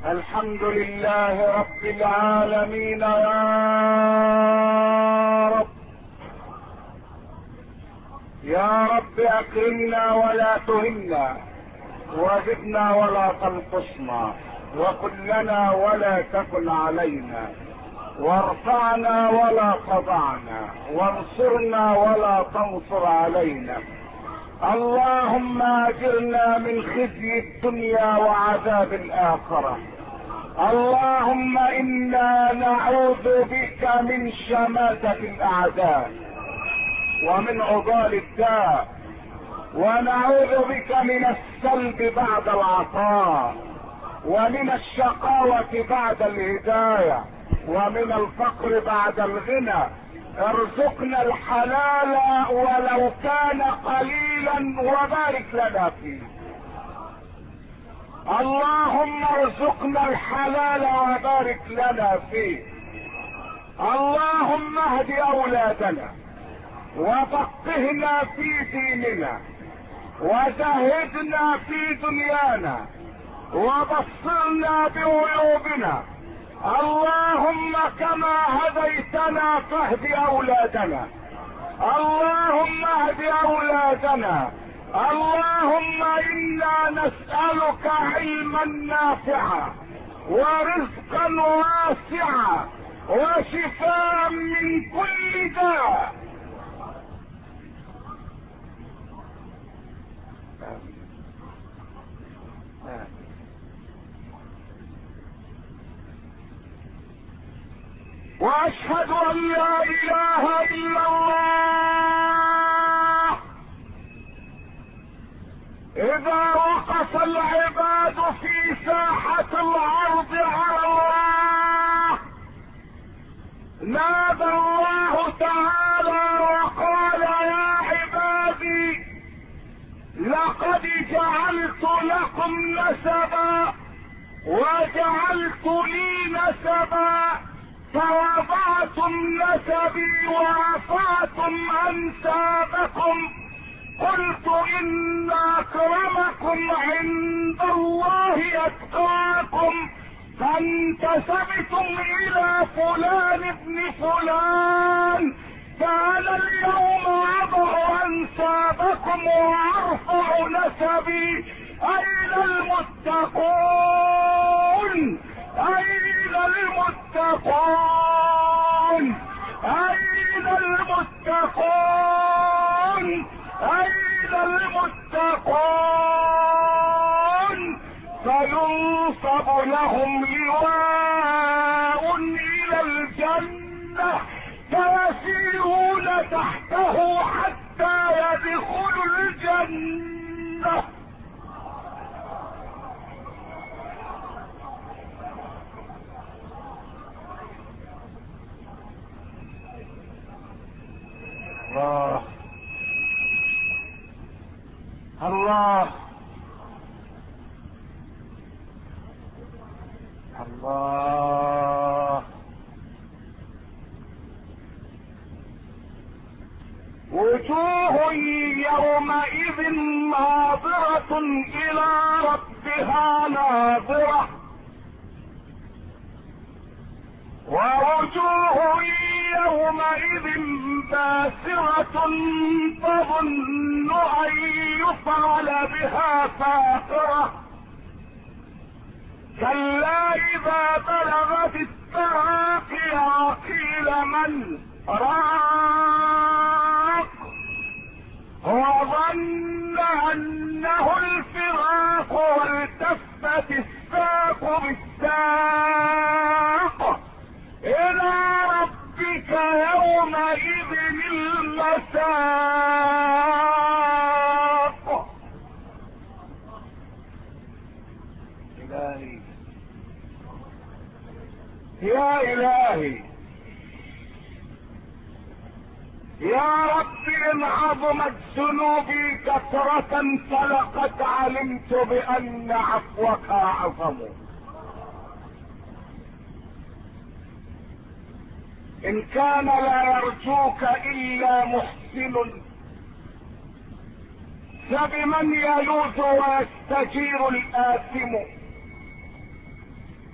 الحمد لله رب العالمين يا رب. يا رب اكرمنا ولا تهنا، وزدنا ولا تنقصنا، وكلنا ولا تكن علينا، وارفعنا ولا خضعنا، وانصرنا ولا تنصر علينا. اللهم اجرنا من خزي الدنيا وعذاب الاخره. اللهم انا نعوذ بك من شماتة الاعداء ومن عضال الداء، ونعوذ بك من السلب بعد العطاء، ومن الشقاوة بعد الهداية، ومن الفقر بعد الغنى. ارزقنا الحلال ولو كان قليلا وبارك لنا فيه. اللهم ارزقنا الحلال وبارك لنا فيه. اللهم اهد اولادنا وفقهنا في ديننا، وزهدنا في دنيانا، وبصرنا بعيوبنا. اللهم كما هديتنا فاهد اولادنا. اللهم اهد اولادنا. اللهم انا نسألك علما نافعا ورزقا واسعا وشفاء من كل داء. واشهد ان لا اله الا الله. اذا وقف العباد في ساحة الارض على الله، نادى الله تعالى وقال يا عبادي لقد جعلت لكم نسبا وجعلت لي نسبا، فوضعتم نسبي ورفعتم انسابكم. قلت ان اكرمكم عند الله اتقاكم، فانتسبتم الى فلان ابن فلان، فانا اليوم اضع انسابكم وارفع نسبي. اين المتقون؟ اين المتقون؟ اين المتقون؟ اين المتقون؟ فينصب لهم لواء الى الجنة فيسيرون تحته حتى يدخلوا الجنة. الله الله الله. وجوه يومئذ ناظرة الى ربها ناظرة، ووجوه يومئذ باسرة تظن ان يفعل بها فاقرة. كلا اذا بلغت التراقي قيل من راق، وظن انه الفراق والتفت الساق بالساق. الى ربك يومئذ المساق. الهي يا الهي يا رب، ان عظمت ذنوبي كثرة فلقد علمت بان عفوك اعظم. ان كان لا يرجوك الا محسن فبمن يلوذ ويستجير الآثم.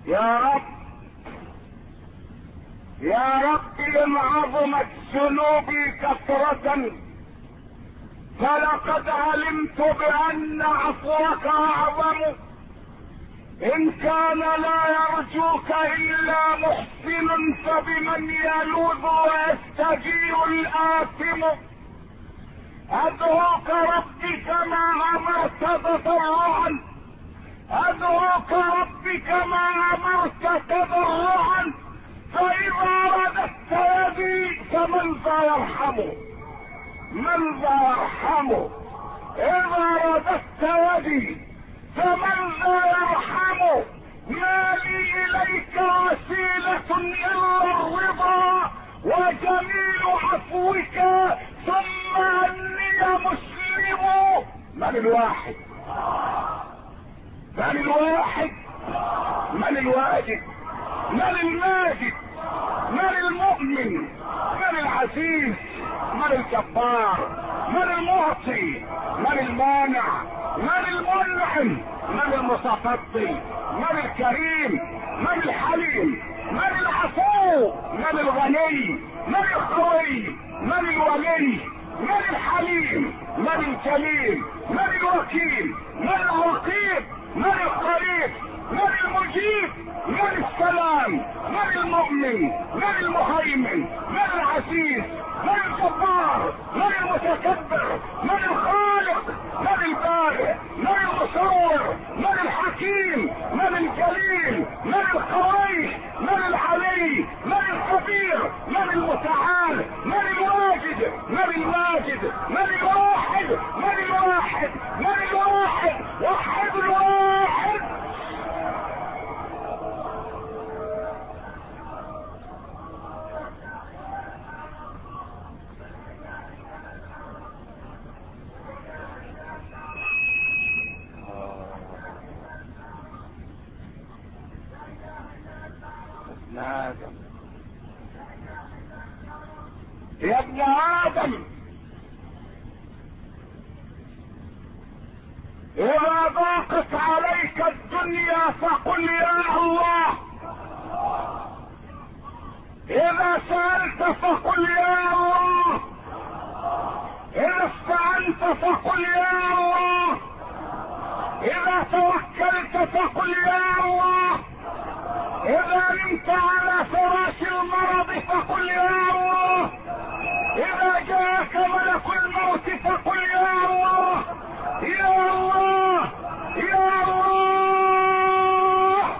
يا رب يا رب ان عظمت ذنوبي كثرة فلقد علمت بان عفوك اعظم. ان كان لا يرجوك الا محسن فبمن يلوذ ويستجير الاثم. ادعوك ربي كما امرت تضرعا، ادعوك ربي كما امرت تضرعا، فاذا رددت يدي فمن ذا يرحمه؟ من ذا يرحمه؟ اذا رددت يدي فمن ذا يرحمه؟ ما لي اليك وسيلة الا الرضا وجميل عفوك ثم اني مسلم. من الواحد؟ من الواحد؟ من الواجد؟ من الماجد؟ من المؤمن؟ من العزيز؟ من الجبار؟ من المعطي؟ من المانع؟ من المنعم؟ من المتفضل؟ من الكريم؟ من الحليم؟ من العفو؟ من الغني؟ من القوي؟ من الولي؟ من الحليم؟ من الجليل؟ من الوكيل؟ من الرقيب؟ من القريب؟ من المجيب؟ من السلام؟ من المؤمن؟ من المهيمن؟ من العزيز؟ من الجبار؟ من المتكبر؟ من الخالق؟ من البارئ؟ من المصور؟ من الحكيم؟ من الجليل؟ من القوي؟ من العلي؟ من الكبير؟ من المتعال؟ من الواجد؟ من الماجد؟ من الواحد؟ من الواحد؟ من الواحد؟ وحد الواحد. يا ابن آدم إذا ضاقت عليك الدنيا فقل يا الله، إذا سألت فقل يا الله، إذا استعنت فقل يا الله، إذا توكلت فقل يا الله، إذا نمت على فراش المرض فقل يا الله، إذا جاءك ملك الموت فقل يا الله يا الله يا الله.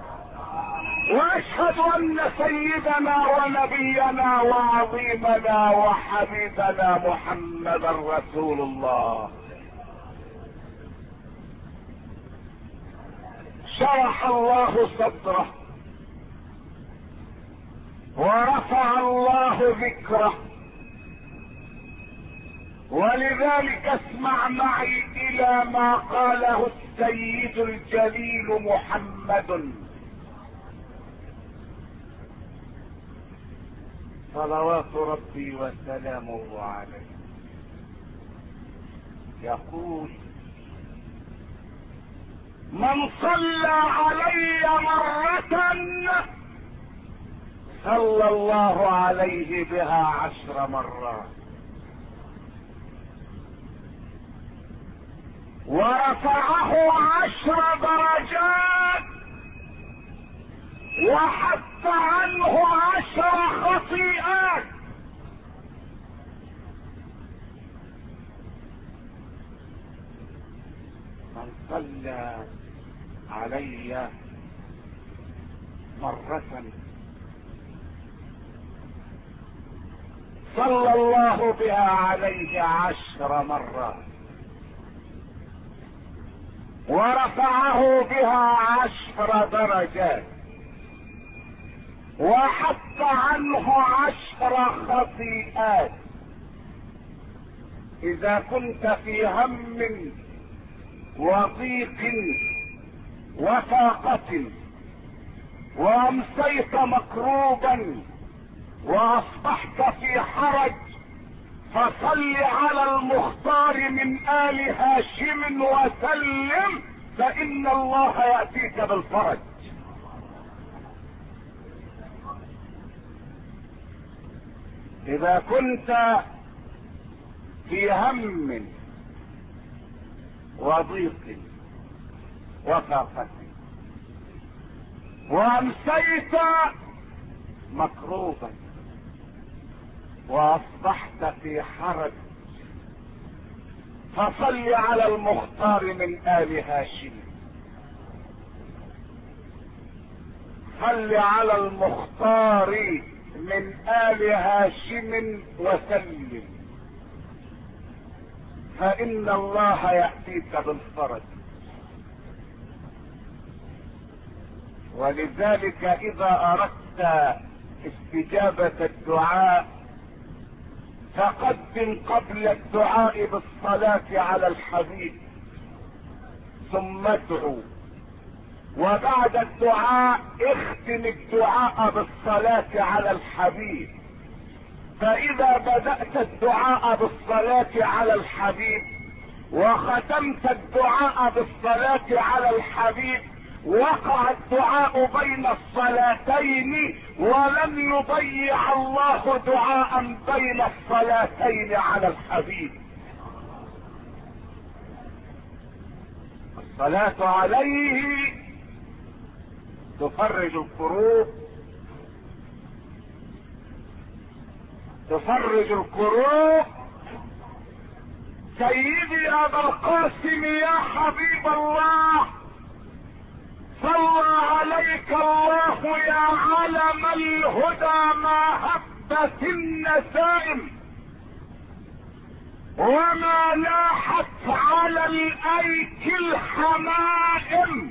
وأشهد أن سيدنا ونبينا وعظيمنا وحبيبنا محمدا رسول الله شرح الله صدره ورفع الله ذكره، ولذلك اسمع معي الى ما قاله السيد الجليل محمد صلوات ربي وسلامه عليه. يقول: من صلى علي مرة صلى الله عليه بها 10 مرات، ورفعه 10 درجات، وحط عنه 10 خطيئات. من صلى علي مرة صلى الله بها عليه 10 مرات، ورفعه بها 10 درجات، وحط عنه 10 خطيئات. اذا كنت في هم وضيق وفاقة وامسيت مكروبا واصبحت في حرج، فصل على المختار من آل هاشم وسلم، فإن الله يأتيك بالفرج. اذا كنت في هم وضيق وفاقة وامسيت مكروبا واصبحت في حرج، فصل على المختار من آل هاشم، صل على المختار من آل هاشم وسلم، فإن الله يأتيك بالفرج. ولذلك إذا أردت استجابة الدعاء فقدم قبل الدعاء بالصلاة على الحبيب ثم ادعو، وبعد الدعاء اختم الدعاء بالصلاة على الحبيب. فإذا بدأت الدعاء بالصلاة على الحبيب وختمت الدعاء بالصلاة على الحبيب وقع الدعاء بين الصلاتين، ولن يضيع الله دعاء بين الصلاتين على الحبيب. الصلاة عليه تفرج الكروب، تفرج الكروب. سيدي ابا القاسم يا حبيب الله، صلى عليك الله يا علم الهدى ما هبت النسائم وما لاحت على الايك الحمائم.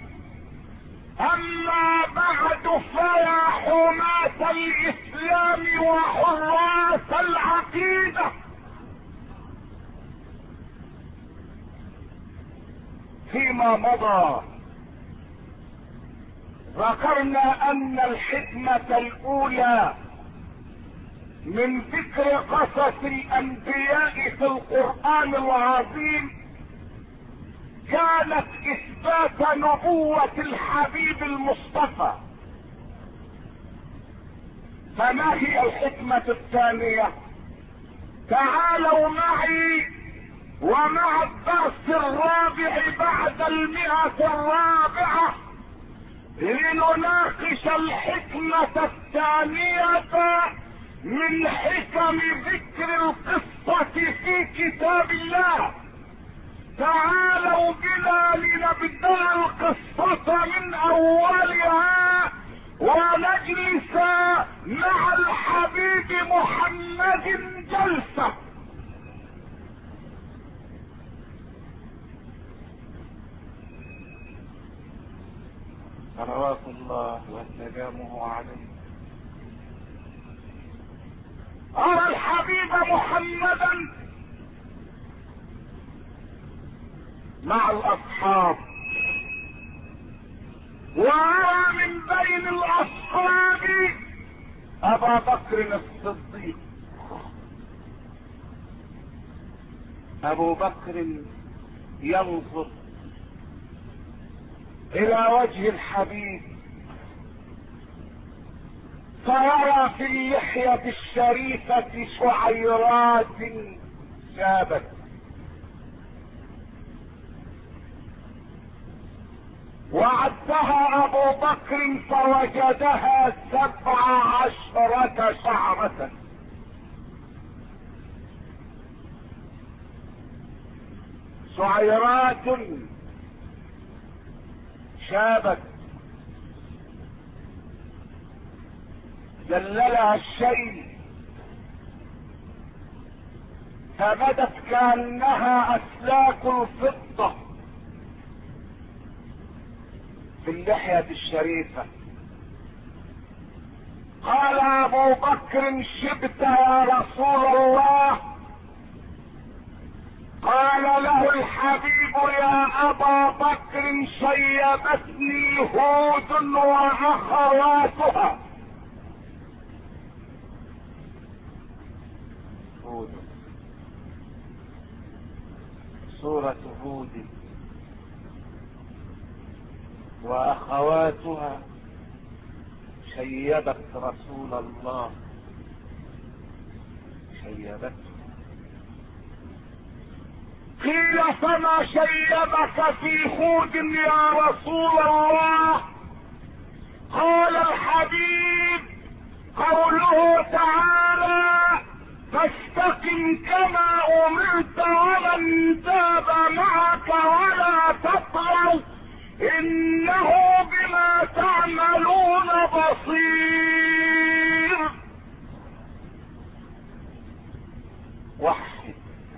اما بعد فيا حماة الاسلام وحراس العقيدة، فيما مضى ذكرنا ان الحكمة الاولى من ذكر قصص الانبياء في القرآن العظيم كانت اثبات نبوة الحبيب المصطفى. فما هي الحكمة الثانية؟ تعالوا معي ومع الدرس الرابع بعد 100 الرابعة لنناقش الحكمة الثانية من حكم ذكر القصة في كتاب الله. تعالوا بنا لنبدأ القصة من اولها ونجلس مع الحبيب محمد جلسة. صلوات الله وسلامه عليه. أرى الحبيب محمدا مع الأصحاب، وأرى من بين الأصحاب أبا بكر الصديق. أبو بكر ينظر إلى وجه الحبيب فيرى في اللحية الشريفة شعيرات شابت، وعدها ابو بكر فوجدها 17 شعرة. شعيرات شابت دللها الشيء فبدت كأنها اسلاك الفضة في اللحية الشريفة. قال ابو بكر شبت يا رسول الله؟ قال له الحبيب يا ابا بكر شيبتني هود واخواتها. هود، سورة هود واخواتها شيبت رسول الله. شيبته. قيل فما شيبك في هود يا رسول الله؟ قال الحبيب قوله تعالى فاستقم كما امرت ومن تاب معك ولا تطغوا انه بما تعملون بصير. وحد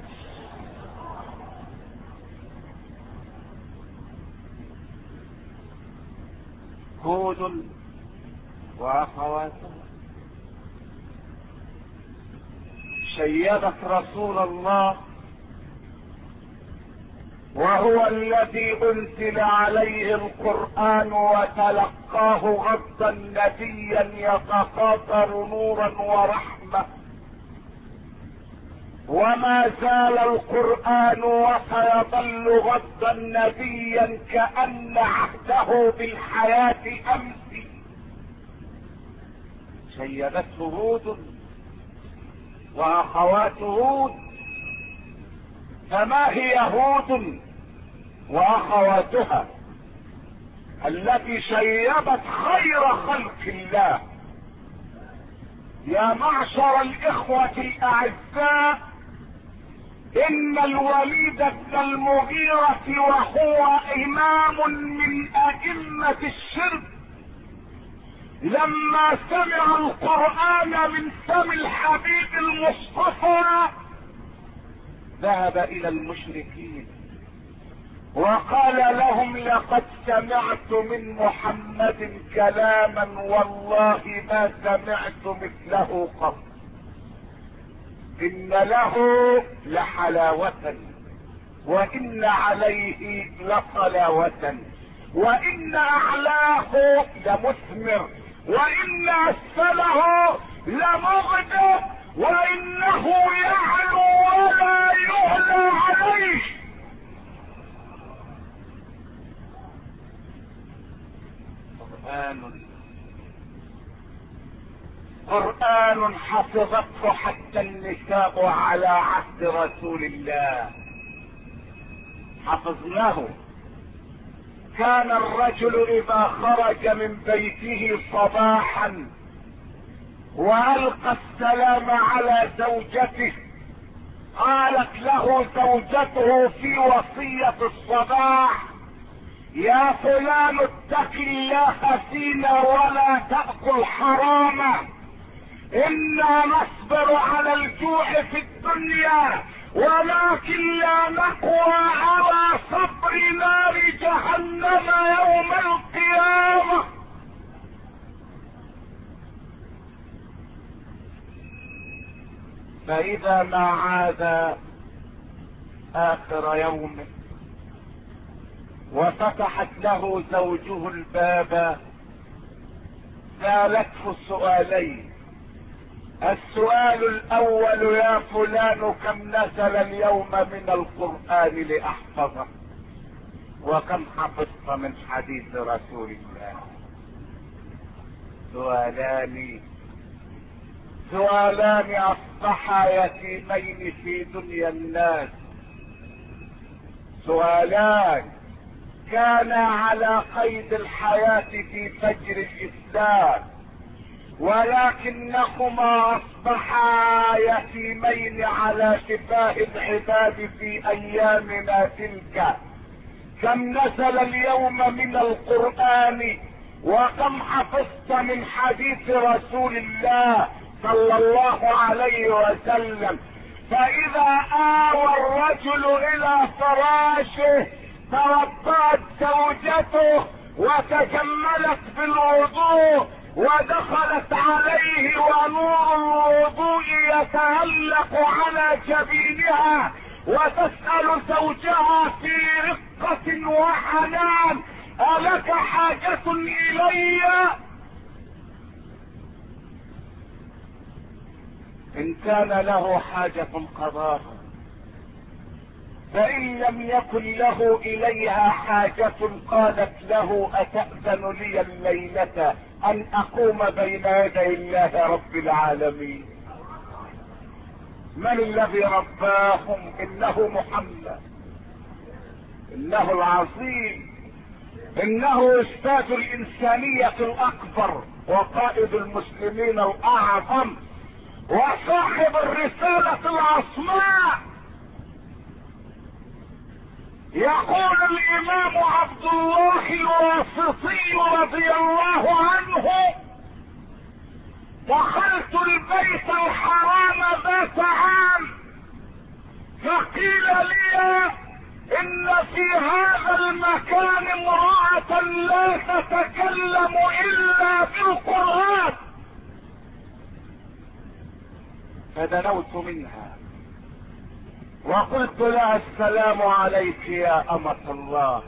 هود واخواته شيبت رسول الله، وهو الذي انزل عليه القرآن وتلقاه غضا نبيا يتقاطر نورا ورحمة، وما زال القرآن وسيظل غضا نبيا كأن عهده بالحياة امس. شيبته هود واخوات هود. فما هي هود واخواتها التي شيبت خير خلق الله؟ يا معشر الاخوة الاعزاء، ان الوليد بن المغيرة وهو امام من ائمة الشرك لما سمع القرآن من فم الحبيب المصطفى ذهب الى المشركين وقال لهم لقد سمعت من محمد كلاما والله ما سمعت مثله قط، ان له لحلاوة وان عليه لصلاوة وان اعلاه لمثمر وان اسفله لمغدر وانه يعلو ولا يعلى عليه. قرآن حفظته حتى النساء على عهد رسول الله، حفظناه. كان الرجل اذا خرج من بيته صباحا والقى السلام على زوجته قالت له زوجته في وصية الصباح يا فلان اتق الله فينا ولا تأكل حراما، انا نصبر على الجوع في الدنيا ولكن لا نقوى على صبر نار جهنم يوم القيامة. فاذا ما عاد اخر يومه وفتحت له زوجه الباب سالته سؤالين. السؤال الاول يا فلان كم نزل اليوم من القرآن لاحفظه؟ وكم حفظت من حديث رسول الله؟ سؤالان اصبحا يتيمين في دنيا الناس، سؤالان كانا على قيد الحياة في فجر الاسلام ولكنهما اصبحا يتيمين على شفاه العباد في ايامنا تلك. كم نزل اليوم من القرآن وكم حفظت من حديث رسول الله صلى الله عليه وسلم؟ فاذا آوى الرجل الى فراشه توضأت زوجته وتجملت بالوضوء ودخلت عليه ونور الوضوء يتهلق على جبينها وتسأل زوجها في رقة وحنان ألك حاجة إلي؟ إن كان له حاجة قضاها، فإن لم يكن له إليها حاجة قالت له أتأذن لي الليلة أن أقوم بين يدي الله رب العالمين؟ من الذي رباهم؟ انه محمد، انه العظيم، انه استاذ الانسانية الاكبر وقائد المسلمين الاعظم وصاحب الرسالة العصماء. يقول الامام عبد الله الواسطي رضي الله عنه: دخلت البيت الحرام ذات عام فقيل لي ان في هذا المكان امرأة لا تتكلم الا بالقرآن، فدنوت منها وقلت لها: السلام عليك يا امة الله.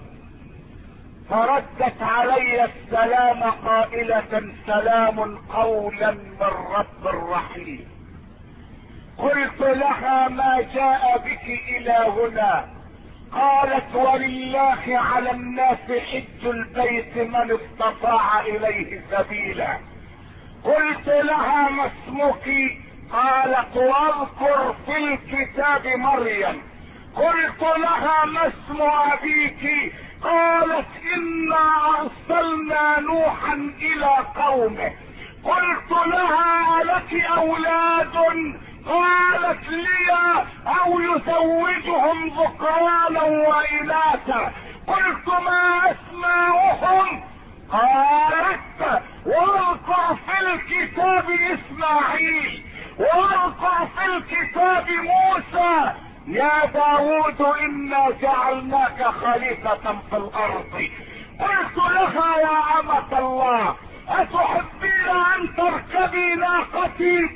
فردت علي السلام قائلة: سلام قولا من رب رحيم. قلت لها: ما جاء بك الى هنا؟ قالت: ولله على الناس حج البيت من استطاع اليه سبيلا. قلت لها: ما اسمك؟ قالت: واذكر في الكتاب مريم. قلت لها: ما اسم ابيك؟ قالت: انا ارسلنا نوحا الى قومه. قلت لها: الك اولاد؟ قالت: لي، او يزوجهم ذكرانا واناثا. قلت: ما اسماؤهم؟ قالت: واذكر في الكتاب اسماعيل، واذكر في الكتاب موسى. يا داود انا جعلناك خليفة في الارض. قلت لها: يا امة الله، اتحبين ان تركبي ناقتي؟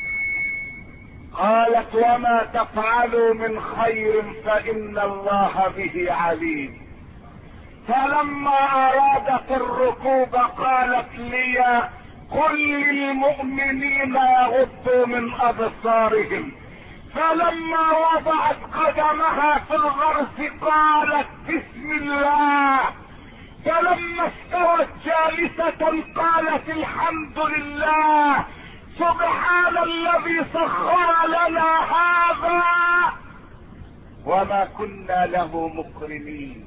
قالت: وما تفعلوا من خير فان الله به عليم. فلما ارادت الركوب قالت لي: قل للمؤمنين يغضوا من ابصارهم. فلما وضعت قدمها في الغرس قالت: بسم الله. فلما استوت جالسة قالت: الحمد لله، سبحان الذي سخر لنا هذا وما كنا له مقرنين.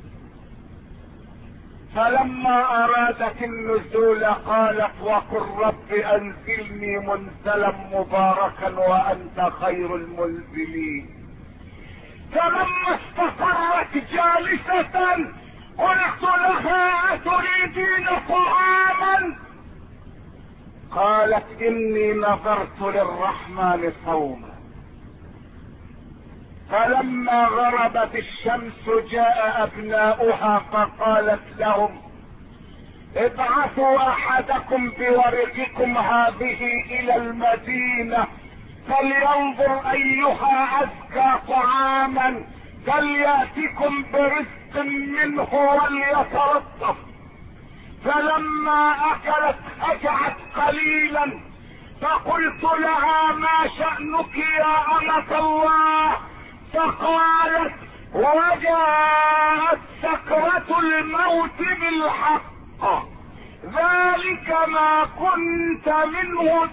فلما ارادت النزول قالت: وقل رب انزلني منزلا مباركا وانت خير المنزلين. فلما استقرت جالسة قلت لها: اتريدين طعاما؟ قالت: اني نظرت للرحمن صوما. فلما غربت الشمس جاء ابناؤها فقالت لهم: ابعثوا احدكم بورقكم هذه الى المدينة فلينظر ايها ازكى طعاما فلياتكم برزق منه وليتلطف. فلما اكلت هجعت قليلا فقلت لها: ما شأنك يا أمة الله؟ فقالت: وجاءت سكرة الموت بالحق، ذلك ما كنت منه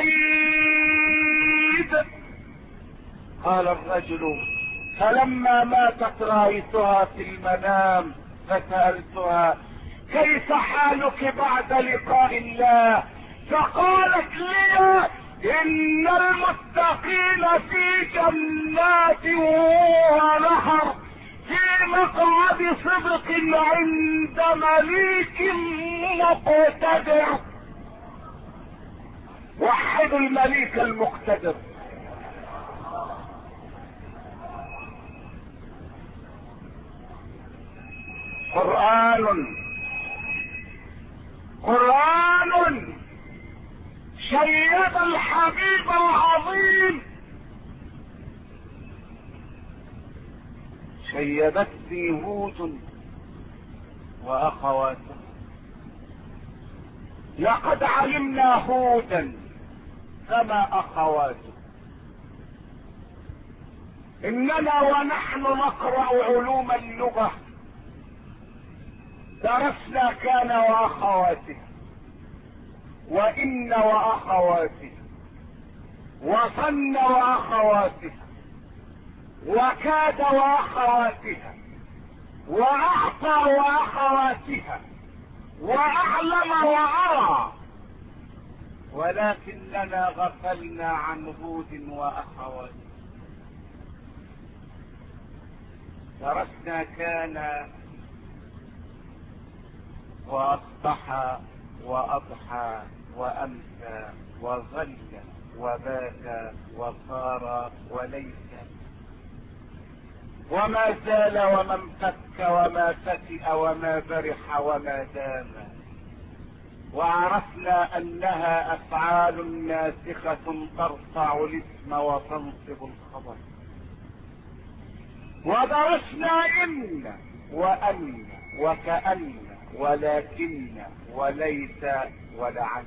تحيد. قال الرجل: فلما ماتت رأيتها في المنام فسألتها: كيف حالك بعد لقاء الله؟ فقالت لي: ان المتقين في جنات ونهر في مقعد صدق عند مليك مقتدر. وحدوا المليك المقتدر. قرآن شيد الحبيب العظيم، شيدته هود واخواته. لقد علمنا هودا فما اخواته، اننا ونحن نقرأ علوم اللغة درسنا كان واخواته وان واخواته وظن واخواتها، وكاد واخواتها، واعطى واخواتها، واعلم وارى، ولكننا غفلنا عن هود واخواتها. درسنا كان واصبح واضحى وامسى وظل وبات وصار وليس، وما زال وما انفك وما فتئ وما برح وما دام. وعرفنا انها افعال ناسخة ترفع الاسم وتنصب الخبر. ودرسنا ان وان وكأن ولكن وليس ولعل،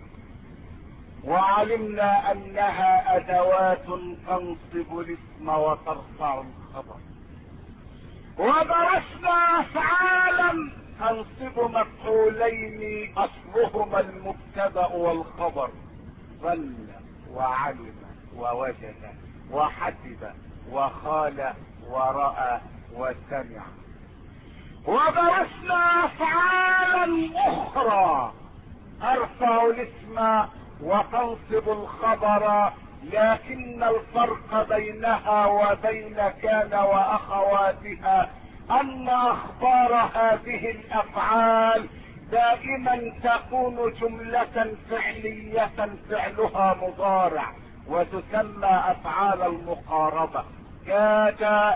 وعلمنا انها ادوات تنصب الاسم وترفع الخبر. ودرسنا افعالا تنصب مفعولين اصلهما المبتدأ والخبر، ظن وعلم ووجد وحسب وخال ورأى وسمع. ودرسنا افعالا اخرى ترفع الاسم وتنصب الخبر، لكن الفرق بينها وبين كان واخواتها ان اخبار هذه الافعال دائما تكون جملة فعلية فعلها مضارع، وتسمى افعال المقاربة، كاد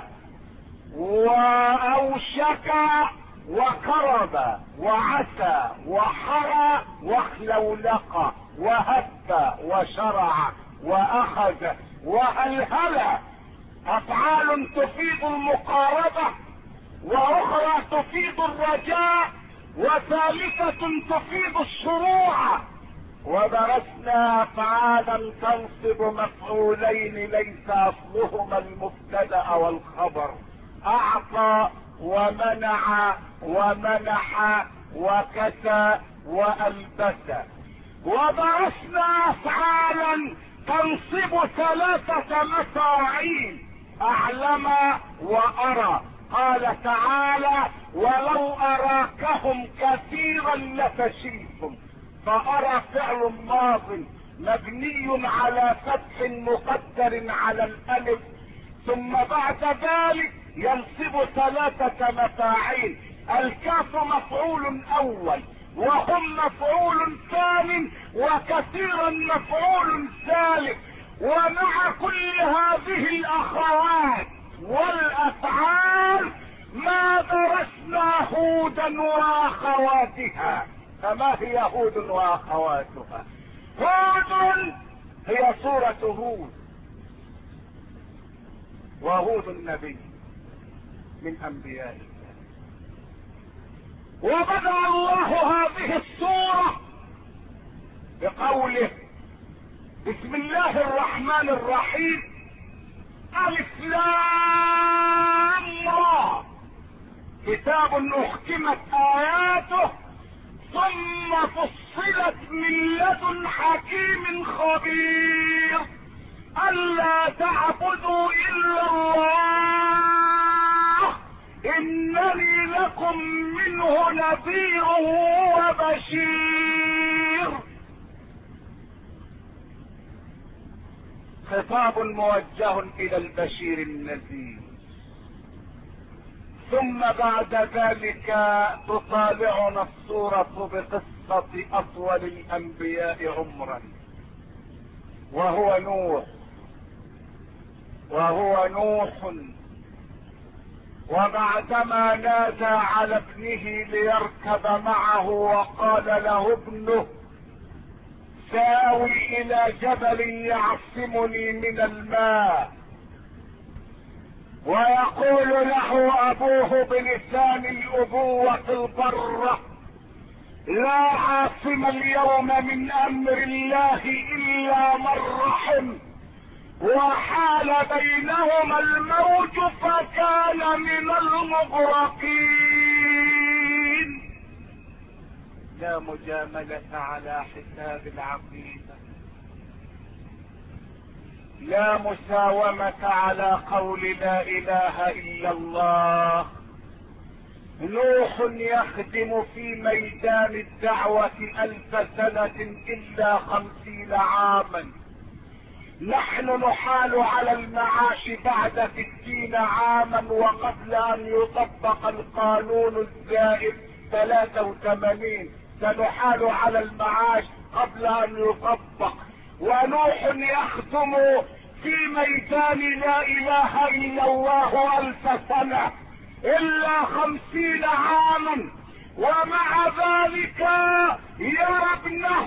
واوشك وقرب وعسى وحرى وخلولق وهب وشرع واخذ وهلهل. افعال تفيد المقاربة، واخرى تفيد الرجاء، وثالثة تفيد الشروع. ودرسنا افعالا تنصب مفعولين ليس اصلهما المبتدأ والخبر، اعطى ومنع ومنح وكسى والبس. ودرسنا افعالا تنصب ثلاثة مفاعيل، اعلم وارى. قال تعالى: ولو اراكهم كثيرا لفشلتم. فارى فعل ماض مبني على فتح مقدر على الالف، ثم بعد ذلك ينصب ثلاثة مفاعيل، الكاف مفعول اول، وهم مفعول ثاني، وكثيرا مفعول ثالث. ومع كل هذه الاخوات والافعال ما درسنا هودا واخواتها. فما هي هود واخواتها؟ هود هي سورة هود، وهود النبي من انبياء الله. وبدأ الله هذه السورة بقوله: بسم الله الرحمن الرحيم، الف لام را، كتاب احكمت اياته ثم فصلت من لدن حكيم خبير، الا تعبدوا الا الله انني لكم منه نذير وبشير. خطاب موجه الى البشير النذير. ثم بعد ذلك تطالعنا السورة بقصة اطول الانبياء عمرا، وهو نوح. وبعدما نادى على ابنه ليركب معه وقال له ابنه: ساوي الى جبل يعصمني من الماء، ويقول له ابوه بلسان الابوة البرة: لا عاصم اليوم من امر الله الا من رحم، وحال بينهما الموج فكان من المغرقين. لا مجاملة على حساب العقيدة، لا مساومة على قول لا اله الا الله. نوح يخدم في ميدان الدعوة 1000 سنة الا 50 عاما. نحن نحال على المعاش بعد 60 عاما وقبل ان يطبق القانون الزائد 83 سنحال على المعاش قبل ان يطبق. ونوح يخدم في ميدان لا اله الا الله 1000 سنة الا 50 عاما، ومع ذلك يرى ابنه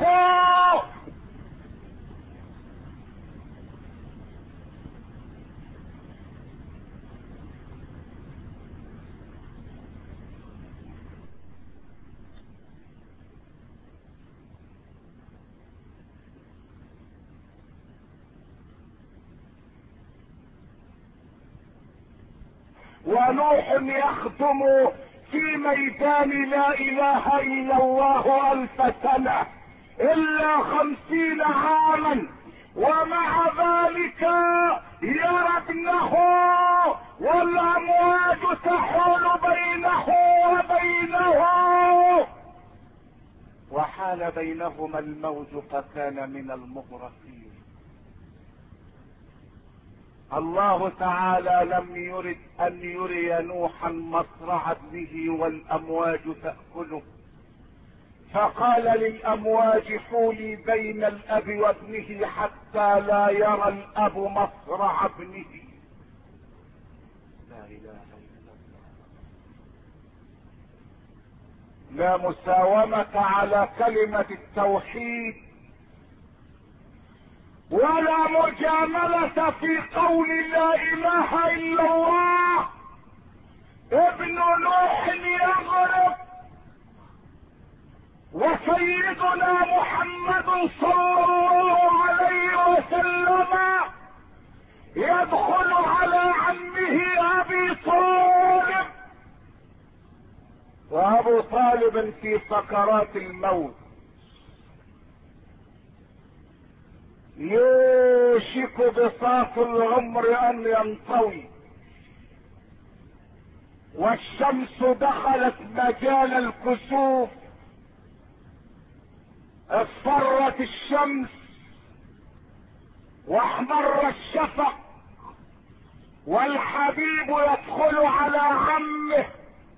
ونوح يخدم في ميدان لا اله الا الله 1000 سنة الا 50 عاما، ومع ذلك يرى ابنه والامواج تحول بينه وبينه، وحال بينهما الموج فكان من المغرقين. الله تعالى لم يرد ان يري نوحا مصرع ابنه والامواج تأكله، فقال للامواج حولي بين الاب وابنه حتى لا يرى الاب مصرع ابنه. لا اله الا الله. لا مساومة على كلمة التوحيد، ولا مجاملة في قول لا اله الا الله. ابن نوح يغرق وسيدنا محمد صلى الله عليه وسلم يدخل على عمه ابي طالب، وابو طالب في سكرات الموت، يوشك بساط العمر ان ينطوي، والشمس دخلت مجال الكسوف، اصفرت الشمس واحمر الشفق، والحبيب يدخل على عمه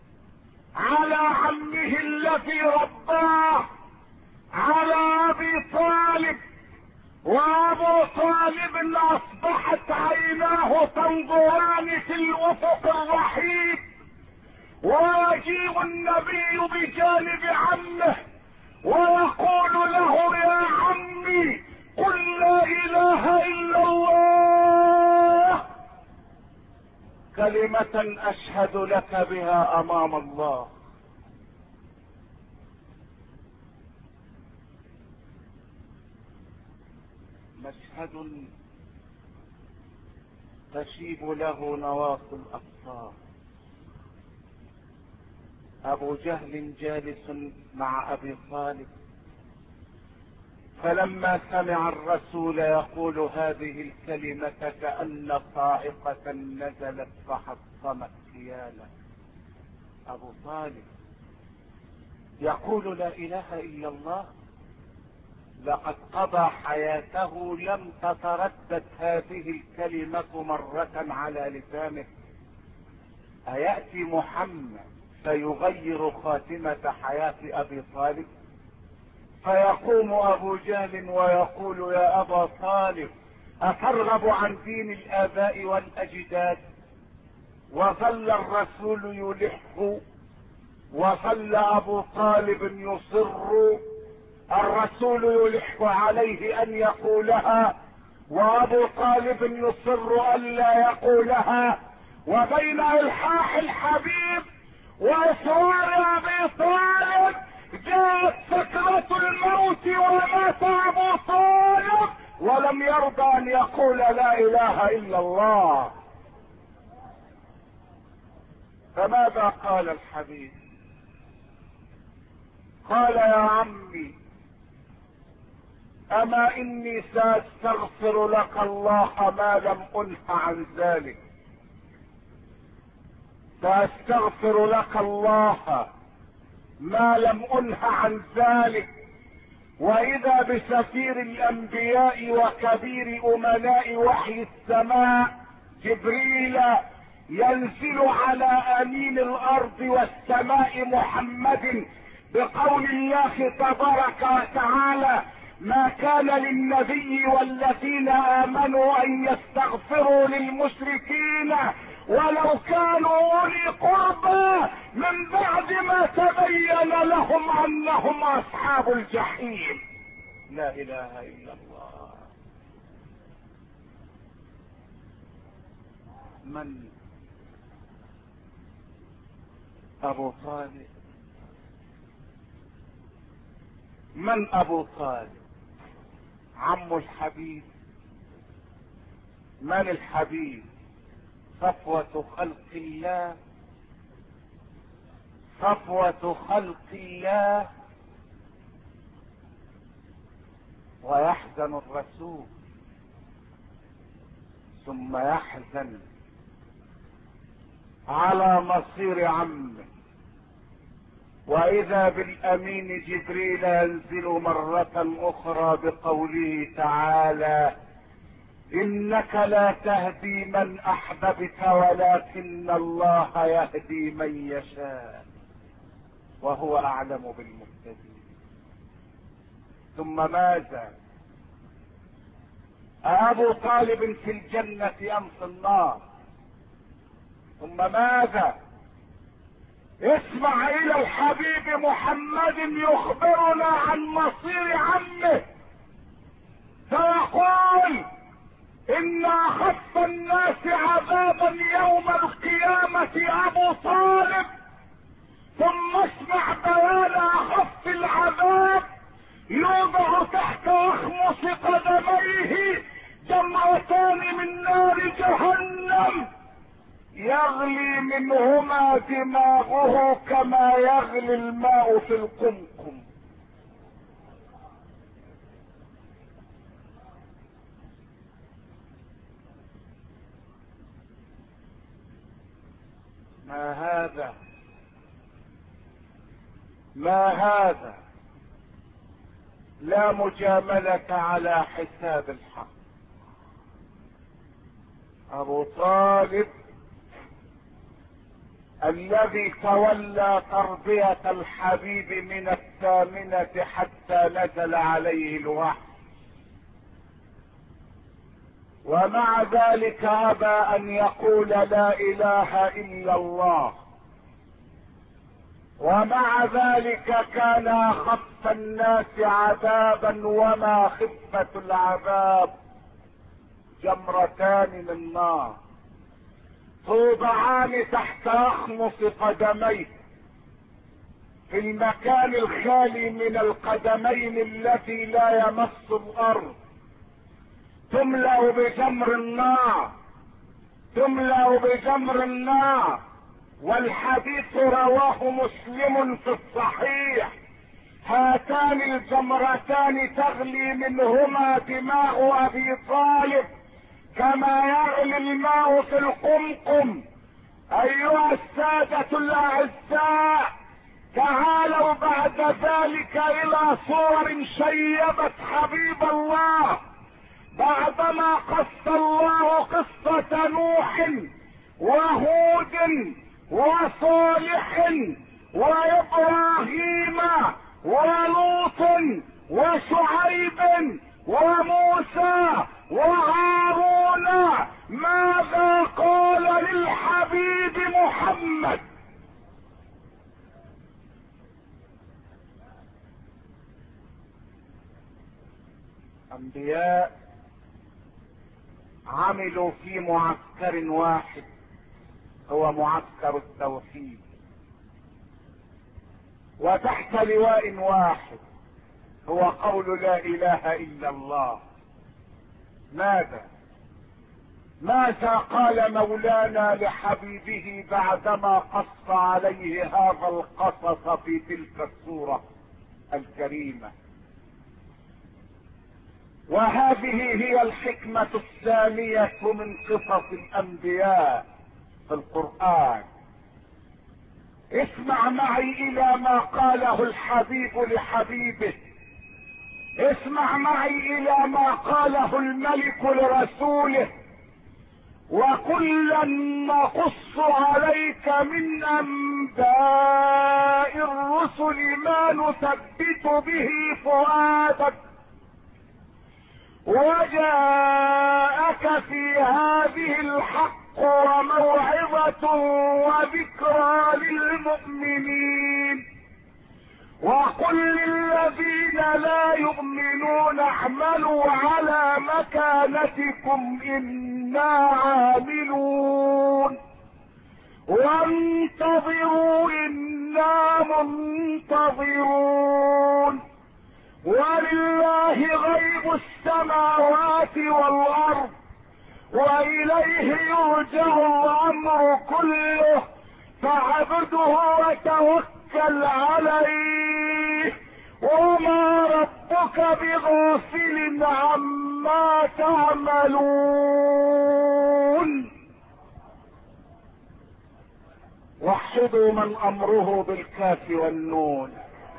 الذي رباه، على ابي طالب. وابو طالب اصبحت عيناه تنظران في الافق الرحيب، ويجيء النبي بجانب عمه ويقول له يا عمي قل لا اله الا الله، كلمة اشهد لك بها امام الله. مشهد تشيب له نواصي الابصار. ابو جهل جالس مع ابي طالب، فلما سمع الرسول يقول هذه الكلمة كأن صاعقة نزلت فحطمت كياله. ابو طالب يقول لا اله الا الله، لقد قضى حياته لم تتردد هذه الكلمة مرة على لسانه. أيأتي محمد فيغير خاتمة حياة ابي طالب؟ فيقوم ابو جهل ويقول يا ابا طالب اترغب عن دين الاباء والاجداد؟ وظل الرسول يلح، وظل ابو طالب يصر، الرسول يلح عليه ان يقولها وابو طالب يصر ان لا يقولها. وبين الحاح الحبيب واصرار ابي طالب جاءت سكرة الموت ومات ابو طالب ولم يرضى ان يقول لا اله الا الله. فماذا قال الحبيب؟ قال يا عمي اما اني ساستغفر لك الله ما لم انه عن ذلك، ساستغفر لك الله ما لم انه عن ذلك. واذا بسفير الانبياء وكبير امناء وحي السماء جبريل ينزل على امين الارض والسماء محمد بقول الله تبارك وتعالى: ما كان للنبي والذين امنوا ان يستغفروا للمشركين ولو كانوا اولي قربى من بعد ما تبين لهم انهم اصحاب الجحيم. لا اله الا الله. من ابو طالب؟ من ابو طالب؟ عم الحبيب. من الحبيب؟ صفوة خلق الله، صفوة خلق الله. ويحزن الرسول ثم يحزن على مصير عمه. واذا بالامين جبريل ينزل مرة اخرى بقوله تعالى: انك لا تهدي من احببت ولكن الله يهدي من يشاء وهو اعلم بالمهتدين. ثم ماذا؟ ابو طالب في الجنة ام في النار؟ ثم ماذا؟ اسمع الى الحبيب محمد يخبرنا عن مصير عمه فيقول: ان اخف الناس عذابا يوم القيامة ابو طالب. ثم اسمع بيان اخف العذاب: يوضع تحت اخمص قدميه جمرتان من نار جهنم يغلي منهما دماغه كما يغلي الماء في القمقم. ما هذا؟ ما هذا؟ لا مجاملة على حساب الحق. ابو طالب الذي تولى تربية الحبيب من الثامنة حتى نزل عليه الوحي، ومع ذلك ابى ان يقول لا اله الا الله، ومع ذلك كان اخف الناس عذابا وما خفة العذاب جمرتان من نار توضعان تحت اخمص قدميه في المكان الخالي من القدمين الذي لا يمس الارض، تملأ بجمر النار، تملأ بجمر النار. والحديث رواه مسلم في الصحيح: هاتان الجمرتان تغلي منهما دماغ ابي طالب كما يغلي الماء في القمقم. ايها السادة الاعزاء، تعالوا بعد ذلك الى صور شيبت حبيب الله بعدما قص الله قصة نوح وهود وصالح وابراهيم ولوط وشعيب وموسى وهارون. ماذا قال للحبيب محمد؟ انبياء عملوا في معسكر واحد هو معسكر التوحيد، وتحت لواء واحد هو قول لا اله الا الله. ماذا قال مولانا لحبيبه بعدما قص عليه هذا القصص في تلك السورة الكريمة؟ وهذه هي الحكمة الثانية من قصص الانبياء في القرآن. اسمع معي الى ما قاله الحبيب لحبيبه، اسمع معي الى ما قاله الملك لرسوله: وكلا نقص عليك من انباء الرسل ما نثبت به فؤادك، وجاءك في هذه الحق وموعظة وذكرى للمؤمنين. وقل للذين لا يؤمنون اعملوا على مكانتكم انا عاملون وانتظروا انا منتظرون. ولله غيب السماوات والارض واليه يرجع الامر كله فاعبده وتوكل عليه وما ربك بغافل عما تعملون. وحدوا من امره بالكاف والنون.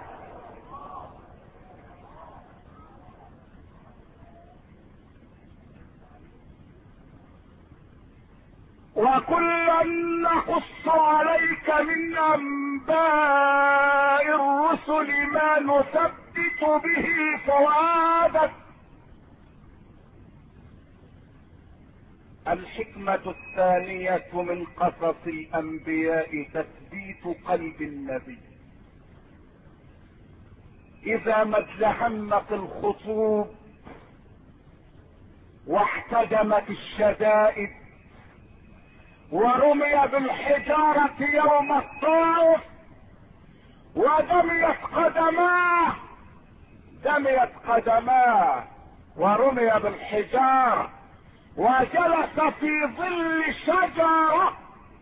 وكلا نقص عليك من انباء الرسل ما نثبت به فؤادك. الحكمة الثانية من قصص الانبياء تثبيت قلب النبي. اذا ما ازدحمت الخطوب واحتدمت الشدائد ورمي بالحجارة يوم الطائف ودميت قدماه ورمي بالحجارة وجلس في ظل شجرة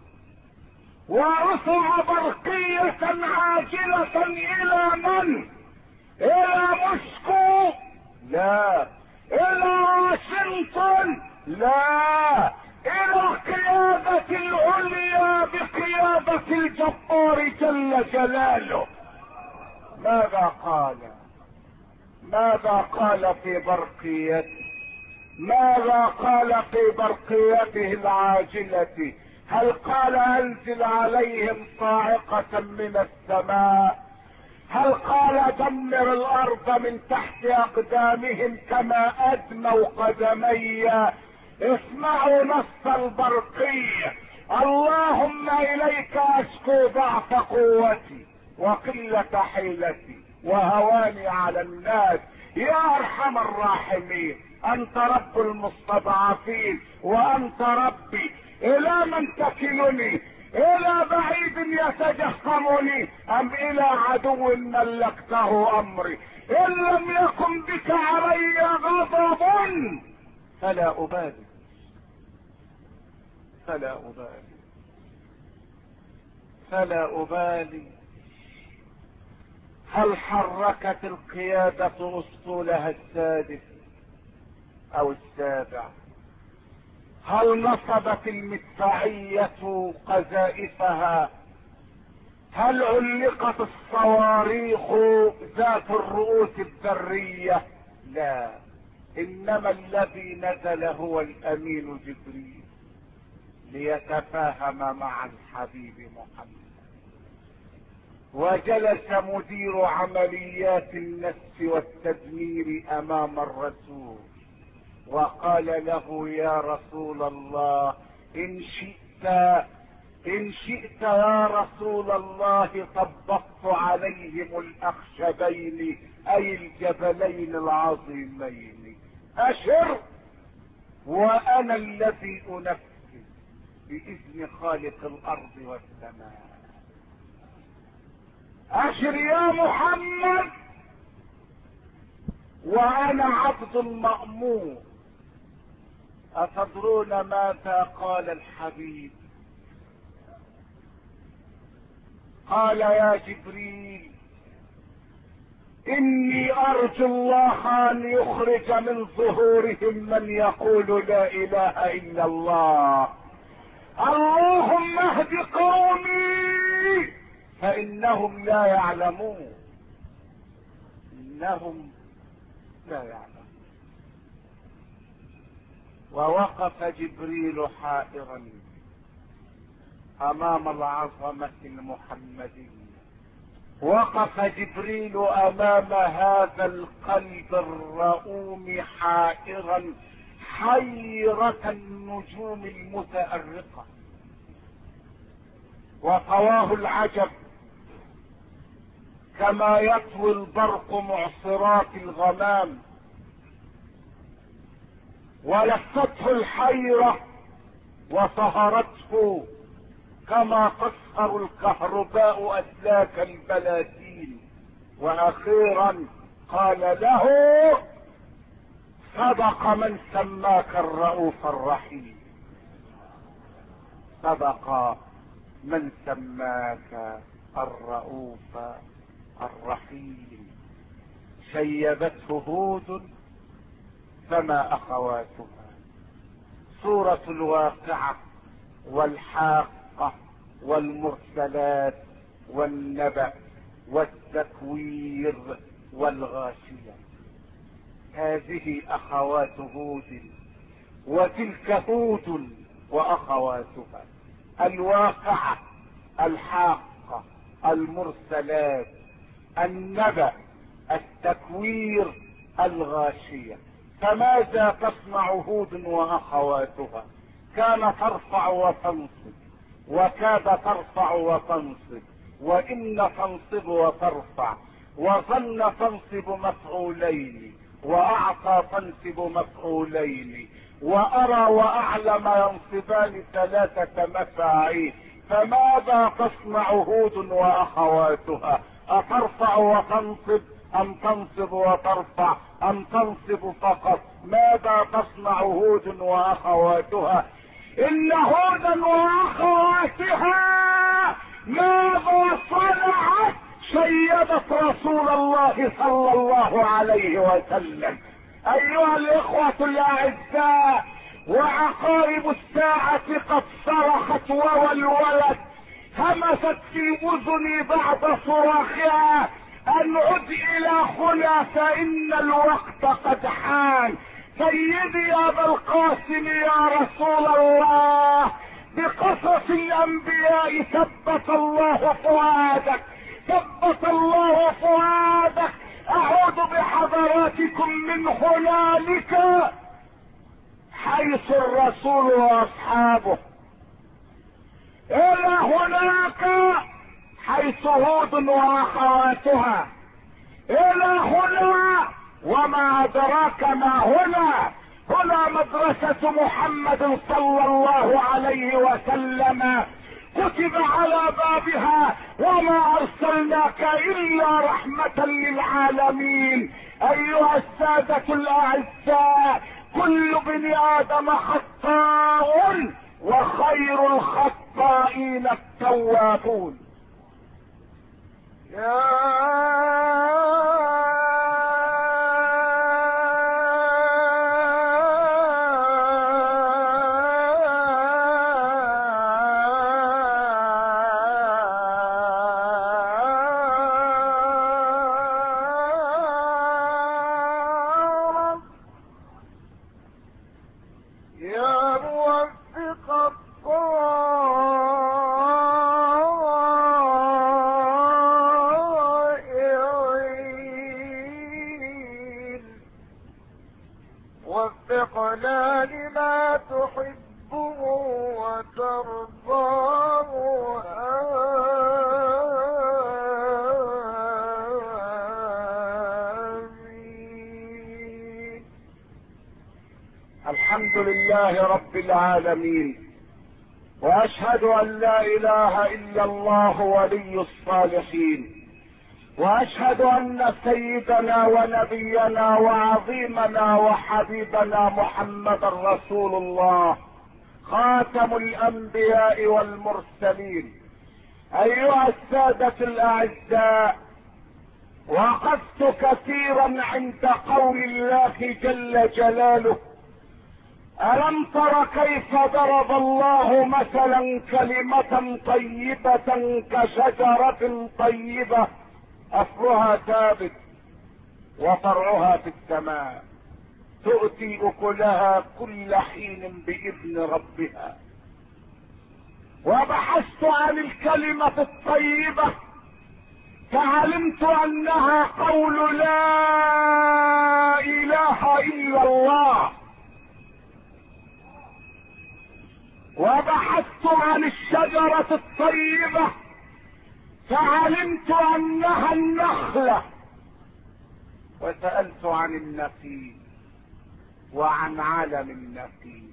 ورفع برقية عاجلة الى من؟ الى موسكو؟ لا. الى واشنطن؟ لا. الى القيادة العليا بقيادة الجبار جل جلاله. ماذا قال في برقيته؟ ماذا قال في برقيته العاجلة؟ هل قال انزل عليهم صاعقة من السماء؟ هل قال دمر الارض من تحت اقدامهم كما ادموا قدمي؟ اسمعوا نص البرقية: اللهم اليك اشكو ضعف قوتي وقلة حيلتي وهواني على الناس يا ارحم الراحمين. انت رب المستضعفين وانت ربي. الى من تكلني؟ الى بعيد يتجهمني ام الى عدو ملكته امري؟ ان لم يكن بك علي غضب فلا أبالي. هل حركت القيادة اسطولها السادس او السابع؟ هل نصبت المدفعية قذائفها؟ هل علقت الصواريخ ذات الرؤوس الذرية؟ لا. انما الذي نزل هو الامين جبريل ليتفاهم مع الحبيب محمد. وجلس مدير عمليات النفس والتدمير امام الرسول وقال له: يا رسول الله ان شئت يا رسول الله طبقت عليهم الاخشبين اي الجبلين العظيمين. اشر وانا الذي انفذ باذن خالق الارض والسماء. اشر يا محمد وانا عبد مأمور. اتدرون ماذا قال الحبيب؟ قال: يا جبريل اني ارجو الله ان يخرج من ظهورهم من يقول لا اله الا الله. اللهم اهد قومي فانهم لا يعلمون. انهم لا يعلمون. ووقف جبريل حائرا امام العظمة المحمدية. وقف جبريل امام هذا القلب الرؤوم حائرا حيرة النجوم المتأرقة. وطواه العجب كما يطوي البرق معصرات الغمام. ولفته الحيرة وطهرته كما تسهر الكهرباء اسلاك البلاتين. واخيرا قال له صدق من سماك الرؤوف الرحيم. صدق من سماك الرؤوف الرحيم. شيبته هود فما اخواتها. سورة الواقعة والحاقة والمرسلات والنبأ والتكوير والغاشية. هذه اخوات هود وتلك هود واخواتها. الواقعة، الحاقة، المرسلات، النبأ، التكوير، الغاشية. فماذا تصنع هود واخواتها؟ كان ترفع وتنصب، وكاد ترفع وتنصب، وان تنصب وترفع، وظن تنصب مفعولين، واعطى تنصب مفعولين، وارى واعلم ينصبان ثلاثة مفاعيل. فماذا تصنع هود واخواتها؟ اترفع وتنصب ام تنصب وترفع ام تنصب فقط؟ ماذا تصنع هود واخواتها؟ ان هودا واخواتها ماذا صنعت؟ شيدت رسول الله صلى الله عليه وسلم. ايها الاخوة الاعزاء، وعقارب الساعة قد صرخت وولولت. همست في اذني بعد صراخها ان عد الى هنا فان الوقت قد حان. سيدي يا ابا القاسم يا رسول الله، بقصص الانبياء ثبت الله فؤادك، ثبت الله فؤادك. اعود بحضراتكم من هنالك حيث الرسول واصحابه، الى هناك حيث هود واخواتها، الى هنا وما ادراك ما هنا. هنا مدرسة محمد صلى الله عليه وسلم، كتب على بابها وما ارسلناك الا رحمة للعالمين. ايها السادة الاعزاء، كل بني ادم خطاء وخير الخطائين التوابون. وفقنا لما تحبه وترضاه. آمين. الحمد لله رب العالمين، واشهد ان لا اله الا الله ولي الصالحين، واشهد ان سيدنا ونبينا وعظيمنا وحبيبنا محمد رسول الله خاتم الانبياء والمرسلين. ايها السادة الاعزاء، وقفت كثيرا عند قول الله جل جلاله: ألم تر كيف ضرب الله مثلا كلمة طيبة كشجرة طيبة أصلها ثابت وفرعها في السماء تؤتي أكلها كل حين بإذن ربها. وبحثت عن الكلمة الطيبة فعلمت أنها قول لا إله إلا الله. وبحثت عن الشجرة الطيبة فعلمت أنها النخلة. وسألت عن النخيل وعن عالم النخيل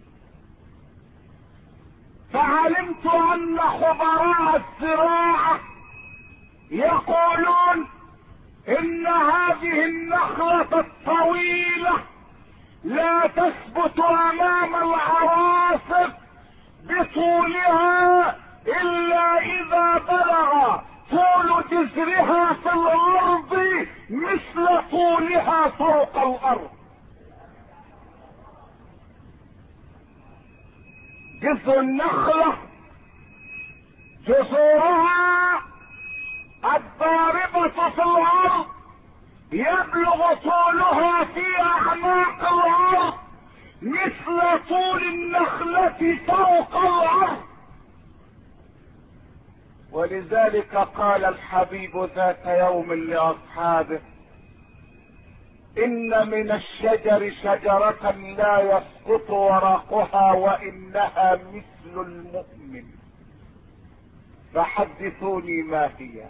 فعلمت أن خبراء الزراعة يقولون إن هذه النخلة الطويلة لا تثبت أمام العواصف بطولها إلا إذا بلغ طول جذرها في الأرض مثل طولها فوق الأرض. جذر النخلة جذورها الضاربة في الأرض يبلغ طولها في أعماق الأرض مثل طول النخلة فوق الأرض. ولذلك قال الحبيب ذات يوم لأصحابه: إن من الشجر شجرة لا يسقط ورقها وإنها مثل المؤمن، فحدثوني ما هي.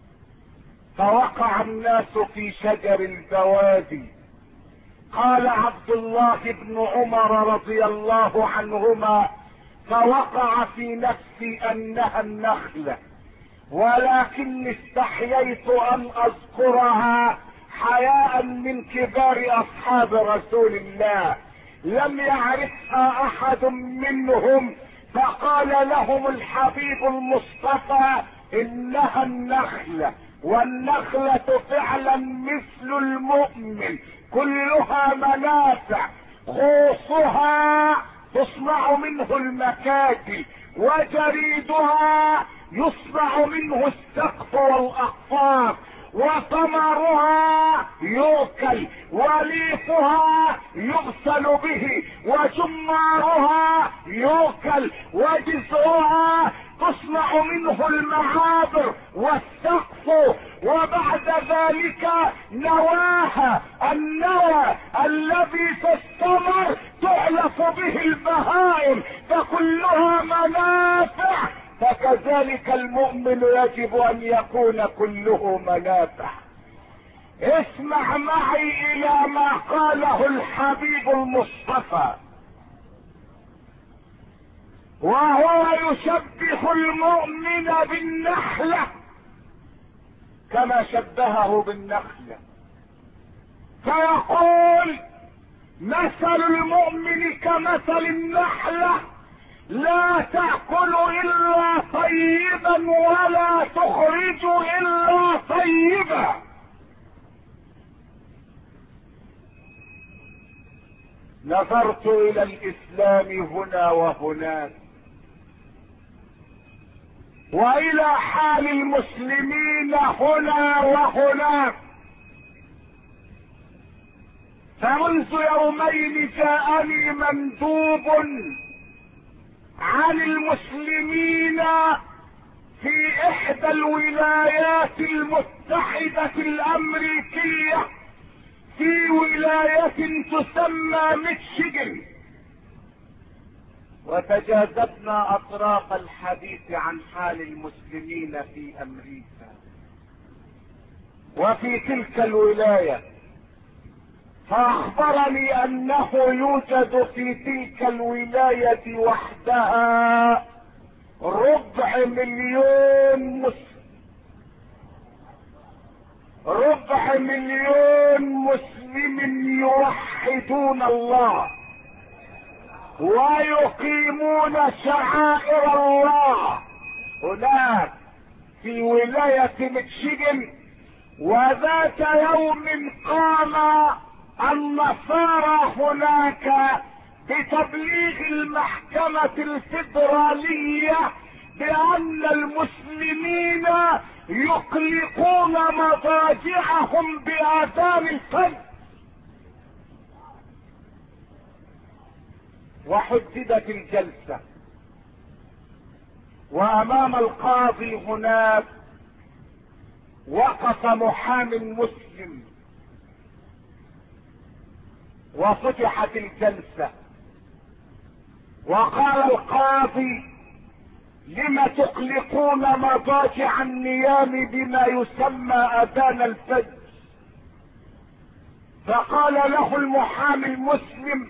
فوقع الناس في شجر البوادي. قال عبد الله بن عمر رضي الله عنهما: فوقع في نفسي أنها النخلة، ولكن استحييت أن أذكرها حياء من كبار أصحاب رسول الله، لم يعرفها أحد منهم. فقال لهم الحبيب المصطفى: إنها النخلة، والنخلة فعلا مثل المؤمن، كلها منافع، خوصها تصنع منه المكاتب، وجريدها يصنع منه السقف والأقفاص، وثمرها يؤكل، وليفها يغسل به، وجمارها يؤكل، وجذعها تصنع منه المعابر والسقف، وبعد ذلك نواها، النوى الذي في الثمر تعلف به البهائم، فكلها منافع. فكذلك المؤمن يجب ان يكون كله منافع. اسمع معي الى ما قاله الحبيب المصطفى، وهو يشبه المؤمن بالنخلة كما شبهه بالنخلة، فيقول: مثل المؤمن كمثل النخلة لا تأكل إلا طيبا ولا تخرج إلا طيبا. نظرت إلى الإسلام هنا وهناك، وإلى حال المسلمين هنا وهناك، فمنذ يومين جاءني مندوب عن المسلمين في إحدى الولايات المتحدة الأمريكية، في ولاية تسمى ميشيغان، وتجاذبنا أطراف الحديث عن حال المسلمين في أمريكا وفي تلك الولاية. فأخبرني أنه يوجد في تلك الولاية وحدها 250,000 مسلم، 250,000 مسلم يوحدون الله ويقيمون شعائر الله هناك في ولاية ميشيغان. وذات يوم قام النصارى هناك بتبليغ المحكمة الفيدرالية بأن المسلمين يقلقون مضاجعهم بآذان الفجر، وحددت الجلسة، وأمام القاضي هناك وقف محام مسلم، وفتحت الجلسة، وقال القاضي: لم تقلقون مضاجع النيام بما يسمى اذان الفجر؟ فقال له المحامي المسلم: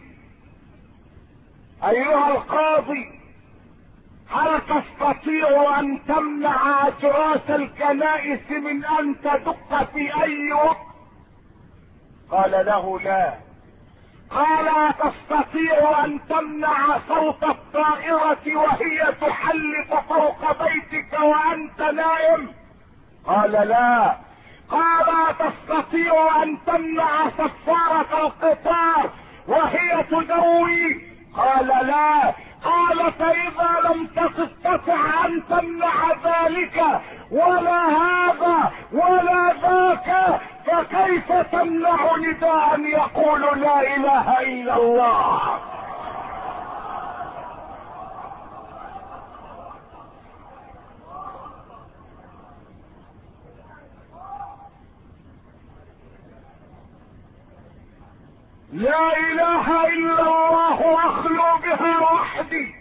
ايها القاضي، هل تستطيع ان تمنع اجراس الكنائس من ان تدق في اي وقت؟ قال له: لا. قال: تستطيع ان تمنع صوت الطائرة وهي تحلق فوق بيتك وانت نائم؟ قال: لا. قال: تستطيع ان تمنع صفارة القطار وهي تدوي؟ قال: لا. قال: فاذا لم تستطع ان تمنع ذلك ولا هذا ولا ذاك، فكيف تمنع نداء يقول لا اله الا الله؟ لا اله الا الله اخلو بها وحدي،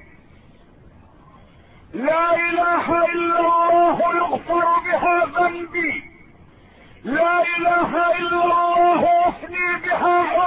لا اله الا الله يغفر بها ذنبي، لا اله الا الله اثني بها